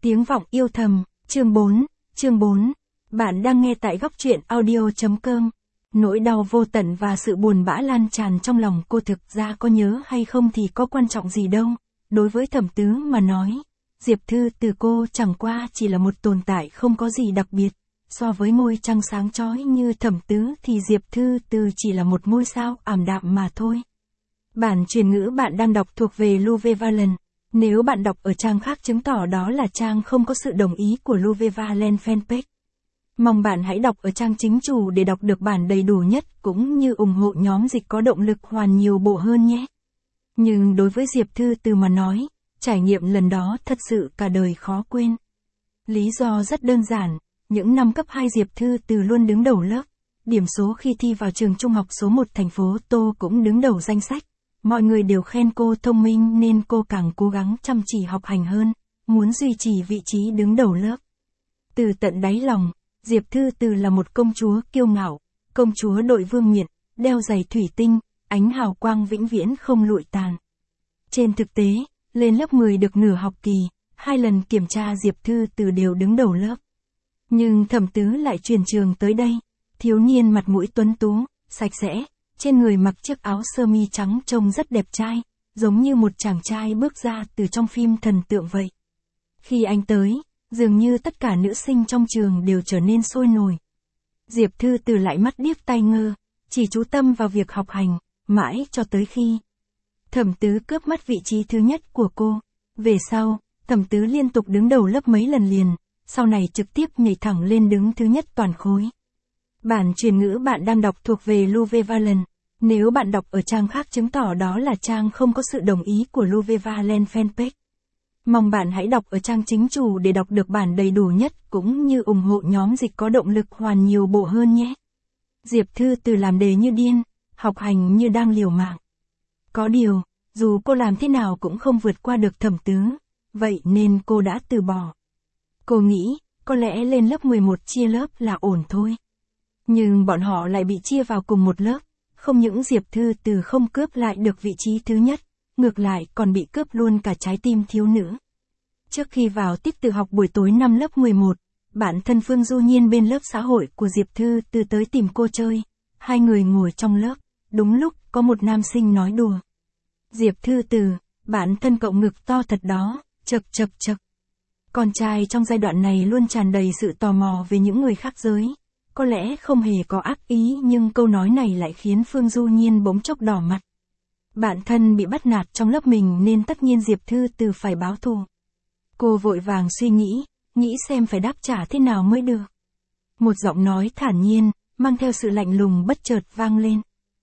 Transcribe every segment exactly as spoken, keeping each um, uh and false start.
Tiếng vọng yêu thầm, chương bốn, chương bốn. Bạn đang nghe tại góc truyện audio.com. Nỗi đau vô tận và sự buồn bã lan tràn trong lòng cô, thực ra có nhớ hay không thì có quan trọng gì đâu. Đối với Thẩm Tứ mà nói, Diệp Thư từ cô chẳng qua chỉ là một tồn tại không có gì đặc biệt. So với ngôi trăng sáng chói như Thẩm Tứ thì Diệp Thư từ chỉ là một ngôi sao ảm đạm mà thôi. Bản truyền ngữ bạn đang đọc thuộc về Louve Valen. Nếu bạn đọc ở trang khác chứng tỏ đó là trang không có sự đồng ý của Louve Valen fanpage. Mong bạn hãy đọc ở trang chính chủ để đọc được bản đầy đủ nhất cũng như ủng hộ nhóm dịch có động lực hoàn nhiều bộ hơn nhé. Nhưng đối với Diệp Thư từ mà nói, trải nghiệm lần đó thật sự cả đời khó quên. Lý do rất đơn giản, những năm cấp hai Diệp Thư từ luôn đứng đầu lớp. Điểm số khi thi vào trường trung học số một thành phố Tô cũng đứng đầu danh sách. Mọi người đều khen cô thông minh nên cô càng cố gắng chăm chỉ học hành hơn, muốn duy trì vị trí đứng đầu lớp. Từ tận đáy lòng, Diệp Thư từ là một công chúa kiêu ngạo, công chúa đội vương miện, đeo giày thủy tinh, ánh hào quang vĩnh viễn không lụi tàn. Trên thực tế, lên lớp mười được nửa học kỳ, hai lần kiểm tra Diệp Thư từ đều đứng đầu lớp. Nhưng Thẩm Tứ lại chuyển trường tới đây, thiếu niên mặt mũi tuấn tú, sạch sẽ. Trên người mặc chiếc áo sơ mi trắng trông rất đẹp trai, giống như một chàng trai bước ra từ trong phim thần tượng vậy. Khi anh tới, dường như tất cả nữ sinh trong trường đều trở nên sôi nổi. Diệp Thư từ lại mắt điếc tai ngơ, chỉ chú tâm vào việc học hành, mãi cho tới khi Thẩm Tứ cướp mất vị trí thứ nhất của cô. Về sau, Thẩm Tứ liên tục đứng đầu lớp mấy lần liền, sau này trực tiếp nhảy thẳng lên đứng thứ nhất toàn khối. Bản truyền ngữ bạn đang đọc thuộc về Louve Valen. Nếu bạn đọc ở trang khác chứng tỏ đó là trang không có sự đồng ý của Louve Valen fanpage. Mong bạn hãy đọc ở trang chính chủ để đọc được bản đầy đủ nhất cũng như ủng hộ nhóm dịch có động lực hoàn nhiều bộ hơn nhé. Diệp Thư từ làm đề như điên, học hành như đang liều mạng. Có điều, dù cô làm thế nào cũng không vượt qua được Thẩm Tứ, vậy nên cô đã từ bỏ. Cô nghĩ, có lẽ lên lớp mười một chia lớp là ổn thôi. Nhưng bọn họ lại bị chia vào cùng một lớp, không những Diệp Thư từ không cướp lại được vị trí thứ nhất, ngược lại còn bị cướp luôn cả trái tim thiếu nữ. Trước khi vào tiết tự học buổi tối năm lớp mười một, bạn thân Phương Du Nhiên bên lớp xã hội của Diệp Thư từ tới tìm cô chơi. Hai người ngồi trong lớp, đúng lúc có một nam sinh nói đùa. Diệp Thư từ, bạn thân cậu ngực to thật đó, chật chật chật. Con trai trong giai đoạn này luôn tràn đầy sự tò mò về những người khác giới. Có lẽ không hề có ác ý nhưng câu nói này lại khiến Phương Du Nhiên bỗng chốc đỏ mặt. Bạn thân bị bắt nạt trong lớp mình nên tất nhiên Diệp Thư từ phải báo thù. Cô vội vàng suy nghĩ, nghĩ xem phải đáp trả thế nào mới được. Một giọng nói thản nhiên, mang theo sự lạnh lùng bất chợt vang lên.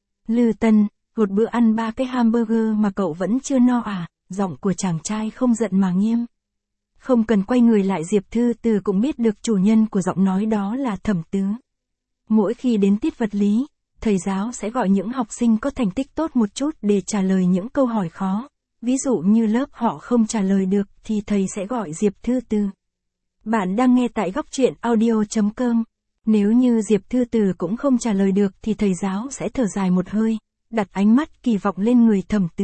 Lư Tân, một bữa ăn ba cái hamburger mà cậu vẫn chưa no à? Giọng của chàng trai không giận mà nghiêm. Không cần quay người lại Diệp Thư từ cũng biết được chủ nhân của giọng nói đó là Thẩm Tứ. Mỗi khi đến tiết vật lý, thầy giáo sẽ gọi những học sinh có thành tích tốt một chút để trả lời những câu hỏi khó. Ví dụ như lớp họ không trả lời được thì thầy sẽ gọi Diệp Thư từ. Bạn đang nghe tại góc truyện audio.com. Nếu như Diệp Thư từ cũng không trả lời được thì thầy giáo sẽ thở dài một hơi, đặt ánh mắt kỳ vọng lên người Thẩm Tứ.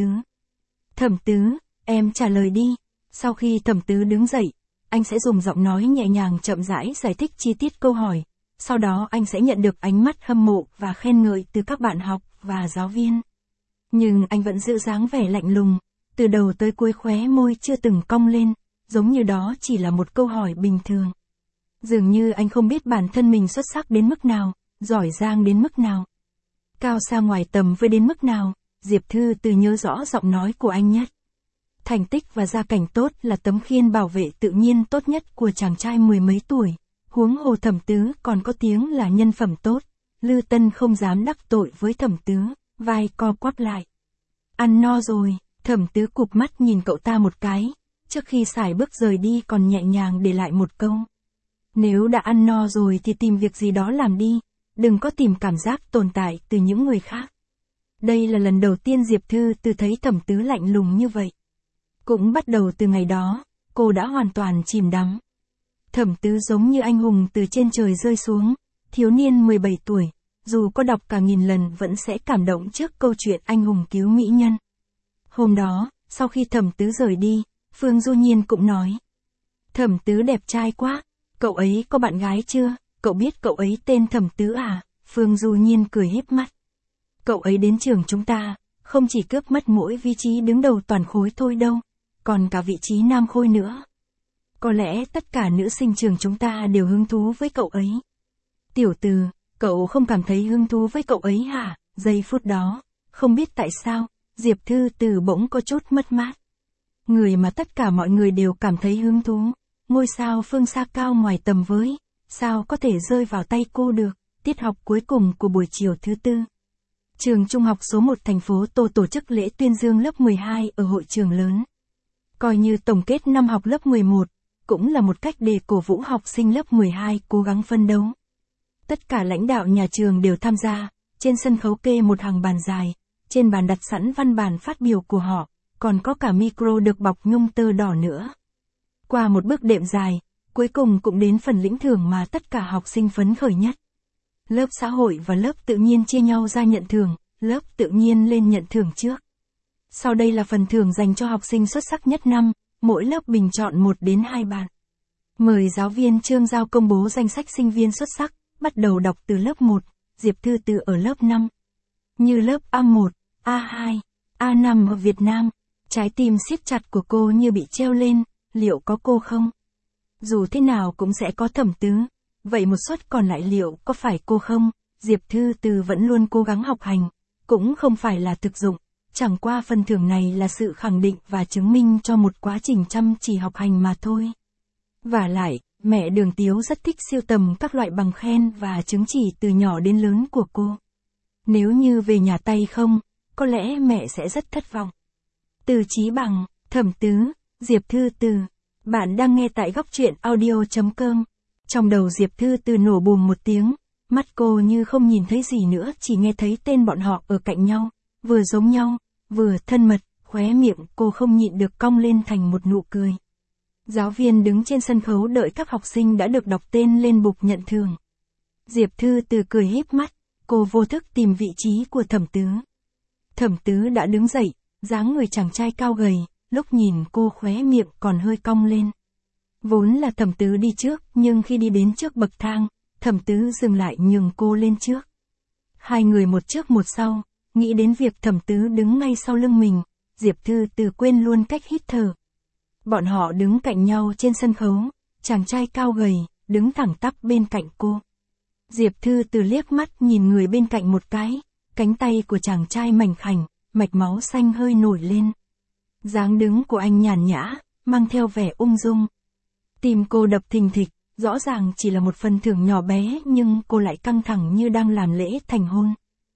Thẩm Tứ, em trả lời đi. Sau khi Thẩm Tứ đứng dậy, anh sẽ dùng giọng nói nhẹ nhàng chậm rãi giải thích chi tiết câu hỏi. Sau đó anh sẽ nhận được ánh mắt hâm mộ và khen ngợi từ các bạn học và giáo viên. Nhưng anh vẫn giữ dáng vẻ lạnh lùng, từ đầu tới cuối khóe môi chưa từng cong lên, giống như đó chỉ là một câu hỏi bình thường. Dường như anh không biết bản thân mình xuất sắc đến mức nào, giỏi giang đến mức nào, cao xa ngoài tầm với đến mức nào. Diệp Thư từ nhớ rõ giọng nói của anh nhất. Thành tích và gia cảnh tốt là tấm khiên bảo vệ tự nhiên tốt nhất của chàng trai mười mấy tuổi. Huống hồ Thẩm Tứ còn có tiếng là nhân phẩm tốt. Lư Tân không dám đắc tội với Thẩm Tứ, vai co quắp lại. Ăn no rồi, Thẩm Tứ cụp mắt nhìn cậu ta một cái, trước khi sải bước rời đi còn nhẹ nhàng để lại một câu. Nếu đã ăn no rồi thì tìm việc gì đó làm đi, đừng có tìm cảm giác tồn tại từ những người khác. Đây là lần đầu tiên Diệp Thư từ thấy Thẩm Tứ lạnh lùng như vậy. Cũng bắt đầu từ ngày đó, cô đã hoàn toàn chìm đắm. Thẩm Tứ giống như anh hùng từ trên trời rơi xuống, thiếu niên mười bảy tuổi, dù có đọc cả nghìn lần vẫn sẽ cảm động trước câu chuyện anh hùng cứu mỹ nhân. Hôm đó, sau khi Thẩm Tứ rời đi, Phương Du Nhiên cũng nói. Thẩm Tứ đẹp trai quá, cậu ấy có bạn gái chưa, cậu biết cậu ấy tên Thẩm Tứ à, Phương Du Nhiên cười híp mắt. Cậu ấy đến trường chúng ta, không chỉ cướp mất mỗi vị trí đứng đầu toàn khối thôi đâu, còn cả vị trí nam khối nữa. Có lẽ tất cả nữ sinh trường chúng ta đều hứng thú với cậu ấy. Tiểu Từ, cậu không cảm thấy hứng thú với cậu ấy hả? Giây phút đó, không biết tại sao, Diệp Thư Từ bỗng có chút mất mát. Người mà tất cả mọi người đều cảm thấy hứng thú, ngôi sao phương xa cao ngoài tầm với, sao có thể rơi vào tay cô được, tiết học cuối cùng của buổi chiều thứ tư. Trường trung học số một thành phố Tô tổ chức lễ tuyên dương lớp mười hai ở hội trường lớn. Coi như tổng kết năm học lớp mười một, cũng là một cách để cổ vũ học sinh lớp mười hai cố gắng phân đấu. Tất cả lãnh đạo nhà trường đều tham gia, trên sân khấu kê một hàng bàn dài, trên bàn đặt sẵn văn bản phát biểu của họ, còn có cả micro được bọc nhung tơ đỏ nữa. Qua một bước đệm dài, cuối cùng cũng đến phần lĩnh thưởng mà tất cả học sinh phấn khởi nhất. Lớp xã hội và lớp tự nhiên chia nhau ra nhận thưởng, lớp tự nhiên lên nhận thưởng trước. Sau đây là phần thưởng dành cho học sinh xuất sắc nhất năm, mỗi lớp bình chọn một đến hai bạn. Mời giáo viên Trương Giao công bố danh sách sinh viên xuất sắc, bắt đầu đọc từ lớp một, Diệp Thư Từ ở lớp năm. Như lớp A một, A hai, A năm ở Việt Nam, trái tim siết chặt của cô như bị treo lên, liệu có cô không? Dù thế nào cũng sẽ có Thẩm Tứ, vậy một suất còn lại liệu có phải cô không? Diệp Thư Từ vẫn luôn cố gắng học hành, cũng không phải là thực dụng, chẳng qua phần thưởng này là sự khẳng định và chứng minh cho một quá trình chăm chỉ học hành mà thôi. Vả lại, mẹ Đường Tiếu rất thích sưu tầm các loại bằng khen và chứng chỉ từ nhỏ đến lớn của cô. Nếu như về nhà tay không, có lẽ mẹ sẽ rất thất vọng. Từ Chí Bằng, Thẩm Tứ, Diệp Thư Từ. Bạn đang nghe tại góc truyện audio chấm com. Trong đầu Diệp Thư Từ nổ bùm một tiếng, mắt cô như không nhìn thấy gì nữa, chỉ nghe thấy tên bọn họ ở cạnh nhau, vừa giống nhau, vừa thân mật, khóe miệng cô không nhịn được cong lên thành một nụ cười. Giáo viên đứng trên sân khấu đợi các học sinh đã được đọc tên lên bục nhận thưởng. Diệp Thư Từ cười híp mắt, cô vô thức tìm vị trí của Thẩm Tứ. Thẩm Tứ đã đứng dậy, dáng người chàng trai cao gầy, lúc nhìn cô khóe miệng còn hơi cong lên. Vốn là Thẩm Tứ đi trước, nhưng khi đi đến trước bậc thang, Thẩm Tứ dừng lại nhường cô lên trước. Hai người một trước một sau, nghĩ đến việc Thẩm Tứ đứng ngay sau lưng mình, Diệp Thư Từ quên luôn cách hít thở. Bọn họ đứng cạnh nhau trên sân khấu, chàng trai cao gầy, đứng thẳng tắp bên cạnh cô. Diệp Thư Từ liếc mắt nhìn người bên cạnh một cái, cánh tay của chàng trai mảnh khảnh, mạch máu xanh hơi nổi lên. Dáng đứng của anh nhàn nhã, mang theo vẻ ung dung. Tim cô đập thình thịch, rõ ràng chỉ là một phần thưởng nhỏ bé nhưng cô lại căng thẳng như đang làm lễ thành hôn.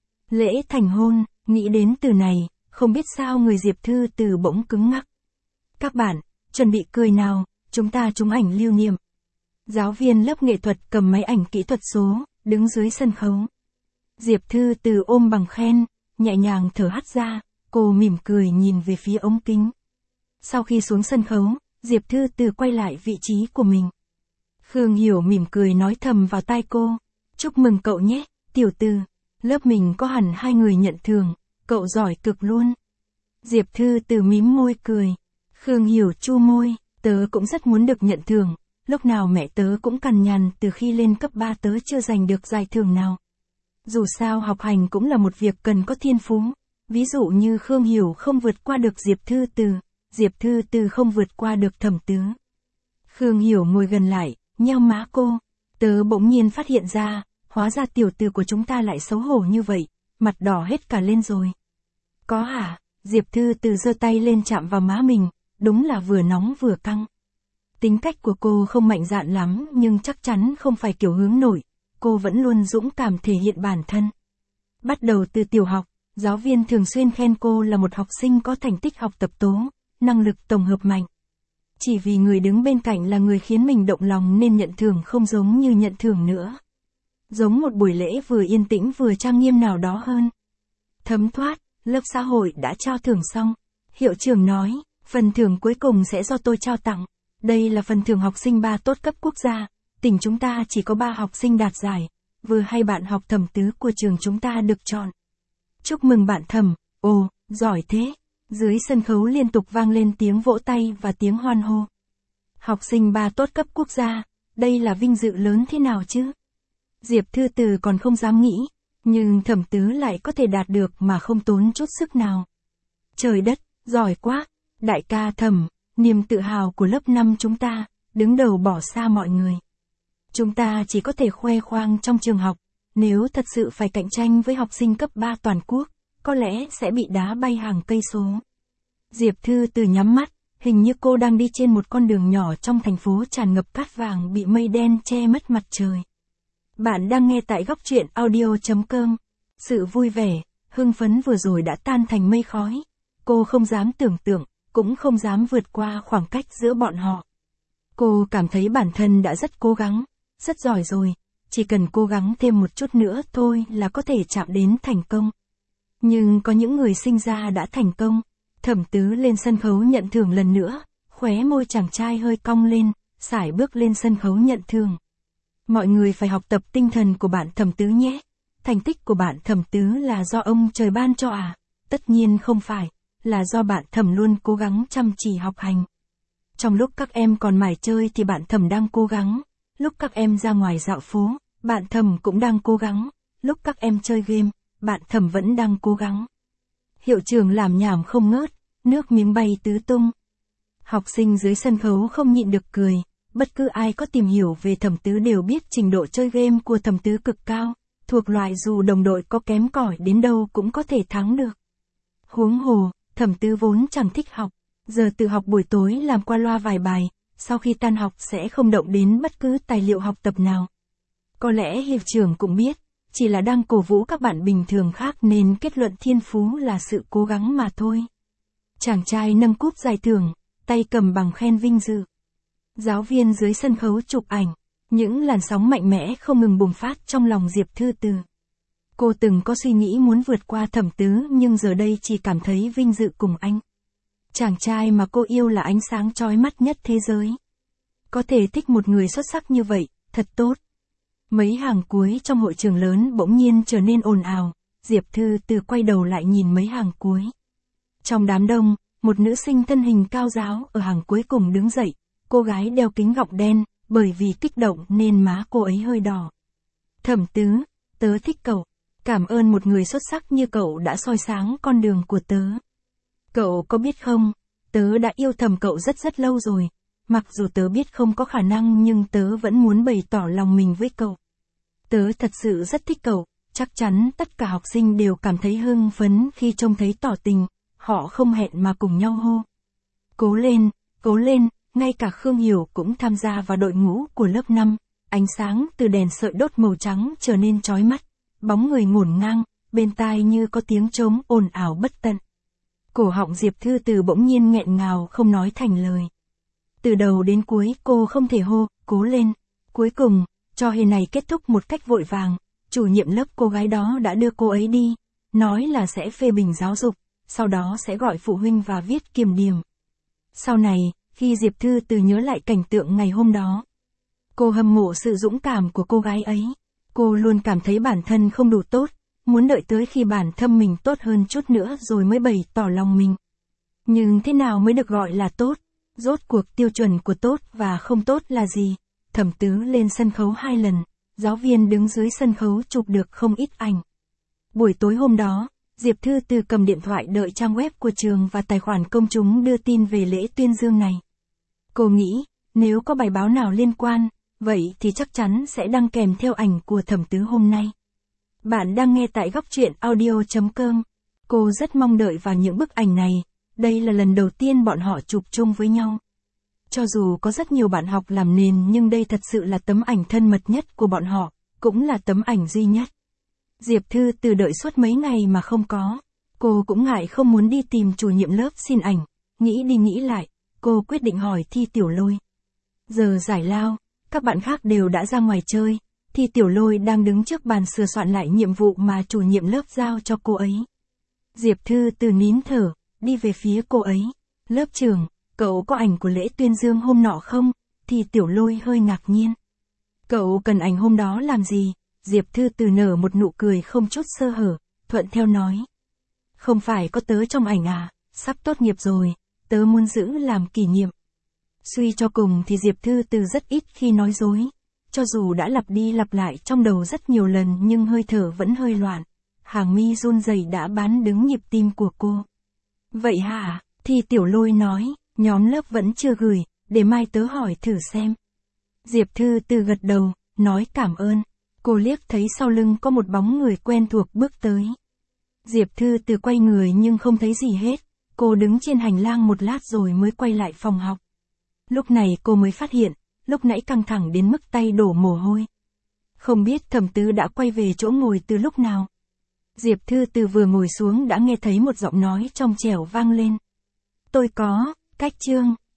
Lễ thành hôn, nghĩ đến từ này, không biết sao người Diệp Thư Từ bỗng cứng ngắc. Các bạn, chuẩn bị cười nào, chúng ta trúng ảnh lưu niệm. Giáo viên lớp nghệ thuật cầm máy ảnh kỹ thuật số, đứng dưới sân khấu. Diệp Thư Từ ôm bằng khen, nhẹ nhàng thở hắt ra, cô mỉm cười nhìn về phía ống kính. Sau khi xuống sân khấu, Diệp Thư Từ quay lại vị trí của mình. Khương Hiểu mỉm cười nói thầm vào tai cô, chúc mừng cậu nhé, Tiểu Từ, lớp mình có hẳn hai người nhận thưởng, cậu giỏi cực luôn. Diệp Thư Từ mím môi cười. Khương Hiểu chu môi, tớ cũng rất muốn được nhận thưởng, lúc nào mẹ tớ cũng cằn nhằn, từ khi lên cấp ba tớ chưa giành được giải thưởng nào. Dù sao học hành cũng là một việc cần có thiên phú, ví dụ như Khương Hiểu không vượt qua được Diệp Thư Từ, Diệp Thư Từ không vượt qua được Thẩm Tứ. Khương Hiểu ngồi gần lại, nheo má cô, tớ bỗng nhiên phát hiện ra, hóa ra Tiểu Từ của chúng ta lại xấu hổ như vậy, mặt đỏ hết cả lên rồi. Có hả? Diệp Thư Từ giơ tay lên chạm vào má mình, đúng là vừa nóng vừa căng. Tính cách của cô không mạnh dạn lắm nhưng chắc chắn không phải kiểu hướng nội, cô vẫn luôn dũng cảm thể hiện bản thân. Bắt đầu từ tiểu học, giáo viên thường xuyên khen cô là một học sinh có thành tích học tập tố, năng lực tổng hợp mạnh. Chỉ vì người đứng bên cạnh là người khiến mình động lòng nên nhận thưởng không giống như nhận thưởng nữa. Giống một buổi lễ vừa yên tĩnh vừa trang nghiêm nào đó hơn. Thấm thoát, lớp xã hội đã trao thưởng xong. Hiệu trưởng nói, phần thưởng cuối cùng sẽ do tôi trao tặng. Đây là phần thưởng học sinh ba tốt cấp quốc gia. Tỉnh chúng ta chỉ có ba học sinh đạt giải. Vừa hay bạn học Thẩm Tứ của trường chúng ta được chọn. Chúc mừng bạn Thẩm, ồ, giỏi thế. Dưới sân khấu liên tục vang lên tiếng vỗ tay và tiếng hoan hô. Học sinh ba tốt cấp quốc gia, đây là vinh dự lớn thế nào chứ? Diệp Thư Từ còn không dám nghĩ, nhưng Thẩm Tứ lại có thể đạt được mà không tốn chút sức nào. Trời đất, giỏi quá, đại ca Thẩm, niềm tự hào của lớp năm chúng ta, đứng đầu bỏ xa mọi người. Chúng ta chỉ có thể khoe khoang trong trường học, nếu thật sự phải cạnh tranh với học sinh cấp ba toàn quốc, có lẽ sẽ bị đá bay hàng cây số. Diệp Thư Từ nhắm mắt, hình như cô đang đi trên một con đường nhỏ trong thành phố tràn ngập cát vàng bị mây đen che mất mặt trời. Bạn đang nghe tại góc truyện audio chấm com. Sự vui vẻ, hưng phấn vừa rồi đã tan thành mây khói. Cô không dám tưởng tượng, cũng không dám vượt qua khoảng cách giữa bọn họ. Cô cảm thấy bản thân đã rất cố gắng, rất giỏi rồi, chỉ cần cố gắng thêm một chút nữa thôi là có thể chạm đến thành công. Nhưng có những người sinh ra đã thành công. Thẩm Tứ lên sân khấu nhận thưởng lần nữa, khóe môi chàng trai hơi cong lên, sải bước lên sân khấu nhận thưởng. Mọi người phải học tập tinh thần của bạn Thẩm Tứ nhé. Thành tích của bạn Thẩm Tứ là do ông trời ban cho à? Tất nhiên không phải, là do bạn Thẩm luôn cố gắng chăm chỉ học hành. Trong lúc các em còn mải chơi thì bạn Thẩm đang cố gắng. Lúc các em ra ngoài dạo phố, bạn Thẩm cũng đang cố gắng. Lúc các em chơi game, bạn Thẩm vẫn đang cố gắng. Hiệu trưởng làm nhảm không ngớt, nước miếng bay tứ tung. Học sinh dưới sân khấu không nhịn được cười, bất cứ ai có tìm hiểu về Thẩm Tứ đều biết trình độ chơi game của Thẩm Tứ cực cao, thuộc loại dù đồng đội có kém cỏi đến đâu cũng có thể thắng được. Huống hồ, Thẩm Tứ vốn chẳng thích học, giờ tự học buổi tối làm qua loa vài bài, sau khi tan học sẽ không động đến bất cứ tài liệu học tập nào. Có lẽ hiệu trưởng cũng biết, chỉ là đang cổ vũ các bạn bình thường khác nên kết luận thiên phú là sự cố gắng mà thôi. Chàng trai nâng cúp giải thưởng, tay cầm bằng khen vinh dự. Giáo viên dưới sân khấu chụp ảnh, những làn sóng mạnh mẽ không ngừng bùng phát trong lòng Diệp Thư Từ. Cô từng có suy nghĩ muốn vượt qua Thẩm Tứ nhưng giờ đây chỉ cảm thấy vinh dự cùng anh. Chàng trai mà cô yêu là ánh sáng chói mắt nhất thế giới. Có thể thích một người xuất sắc như vậy, thật tốt. Mấy hàng cuối trong hội trường lớn bỗng nhiên trở nên ồn ào, Diệp Thư Từ quay đầu lại nhìn mấy hàng cuối. Trong đám đông, một nữ sinh thân hình cao ráo ở hàng cuối cùng đứng dậy, cô gái đeo kính gọng đen, bởi vì kích động nên má cô ấy hơi đỏ. Thẩm Tứ, tớ thích cậu, cảm ơn một người xuất sắc như cậu đã soi sáng con đường của tớ. Cậu có biết không, tớ đã yêu thầm cậu rất rất lâu rồi, mặc dù tớ biết không có khả năng nhưng tớ vẫn muốn bày tỏ lòng mình với cậu. Tớ thật sự rất thích cậu, chắc chắn tất cả học sinh đều cảm thấy hưng phấn khi trông thấy tỏ tình, họ không hẹn mà cùng nhau hô. Cố lên, cố lên, ngay cả Khương Hiểu cũng tham gia vào đội ngũ của lớp năm, ánh sáng từ đèn sợi đốt màu trắng trở nên chói mắt, bóng người ngổn ngang, bên tai như có tiếng trống ồn ào bất tận. Cổ họng Diệp Thư Từ bỗng nhiên nghẹn ngào không nói thành lời. Từ đầu đến cuối cô không thể hô, cố lên. Cuối cùng, trò hề này kết thúc một cách vội vàng, chủ nhiệm lớp cô gái đó đã đưa cô ấy đi, nói là sẽ phê bình giáo dục, sau đó sẽ gọi phụ huynh và viết kiểm điểm. Sau này, khi Diệp Thư Từ nhớ lại cảnh tượng ngày hôm đó, cô hâm mộ sự dũng cảm của cô gái ấy. Cô luôn cảm thấy bản thân không đủ tốt, muốn đợi tới khi bản thân mình tốt hơn chút nữa rồi mới bày tỏ lòng mình. Nhưng thế nào mới được gọi là tốt? Rốt cuộc tiêu chuẩn của tốt và không tốt là gì? Thẩm Tứ lên sân khấu hai lần, giáo viên đứng dưới sân khấu chụp được không ít ảnh. Buổi tối hôm đó, Diệp Thư Từ cầm điện thoại đợi trang web của trường và tài khoản công chúng đưa tin về lễ tuyên dương này. Cô nghĩ, nếu có bài báo nào liên quan, vậy thì chắc chắn sẽ đăng kèm theo ảnh của Thẩm Tứ hôm nay. Bạn đang nghe tại góc truyện audio chấm com. Cô rất mong đợi vào những bức ảnh này, đây là lần đầu tiên bọn họ chụp chung với nhau. Cho dù có rất nhiều bạn học làm nền nhưng đây thật sự là tấm ảnh thân mật nhất của bọn họ, cũng là tấm ảnh duy nhất. Diệp Thư Từ đợi suốt mấy ngày mà không có. Cô cũng ngại không muốn đi tìm chủ nhiệm lớp xin ảnh, nghĩ đi nghĩ lại, cô quyết định hỏi Thi Tiểu Lôi. Giờ giải lao, các bạn khác đều đã ra ngoài chơi, Thi Tiểu Lôi đang đứng trước bàn sửa soạn lại nhiệm vụ mà chủ nhiệm lớp giao cho cô ấy. Diệp Thư Từ nín thở, đi về phía cô ấy. Lớp trưởng, cậu có ảnh của lễ tuyên dương hôm nọ không? Thi Tiểu Lôi hơi ngạc nhiên. Cậu cần ảnh hôm đó làm gì? Diệp Thư Từ nở một nụ cười không chút sơ hở, thuận theo nói. Không phải có tớ trong ảnh à, sắp tốt nghiệp rồi, tớ muốn giữ làm kỷ niệm. Suy cho cùng thì Diệp Thư Từ rất ít khi nói dối. Cho dù đã lặp đi lặp lại trong đầu rất nhiều lần nhưng hơi thở vẫn hơi loạn. Hàng mi run rẩy đã bán đứng nhịp tim của cô. Vậy hả? Thì Tiểu Lôi nói, nhóm lớp vẫn chưa gửi, để mai tớ hỏi thử xem. Diệp Thư Từ gật đầu, nói cảm ơn. Cô liếc thấy sau lưng có một bóng người quen thuộc bước tới. Diệp Thư Từ quay người nhưng không thấy gì hết. Cô đứng trên hành lang một lát rồi mới quay lại phòng học. Lúc này cô mới phát hiện, lúc nãy căng thẳng đến mức tay đổ mồ hôi. Không biết Thẩm Tứ đã quay về chỗ ngồi từ lúc nào. Diệp Thư Từ vừa ngồi xuống đã nghe thấy một giọng nói trong trẻo vang lên. Tôi có, cách chương.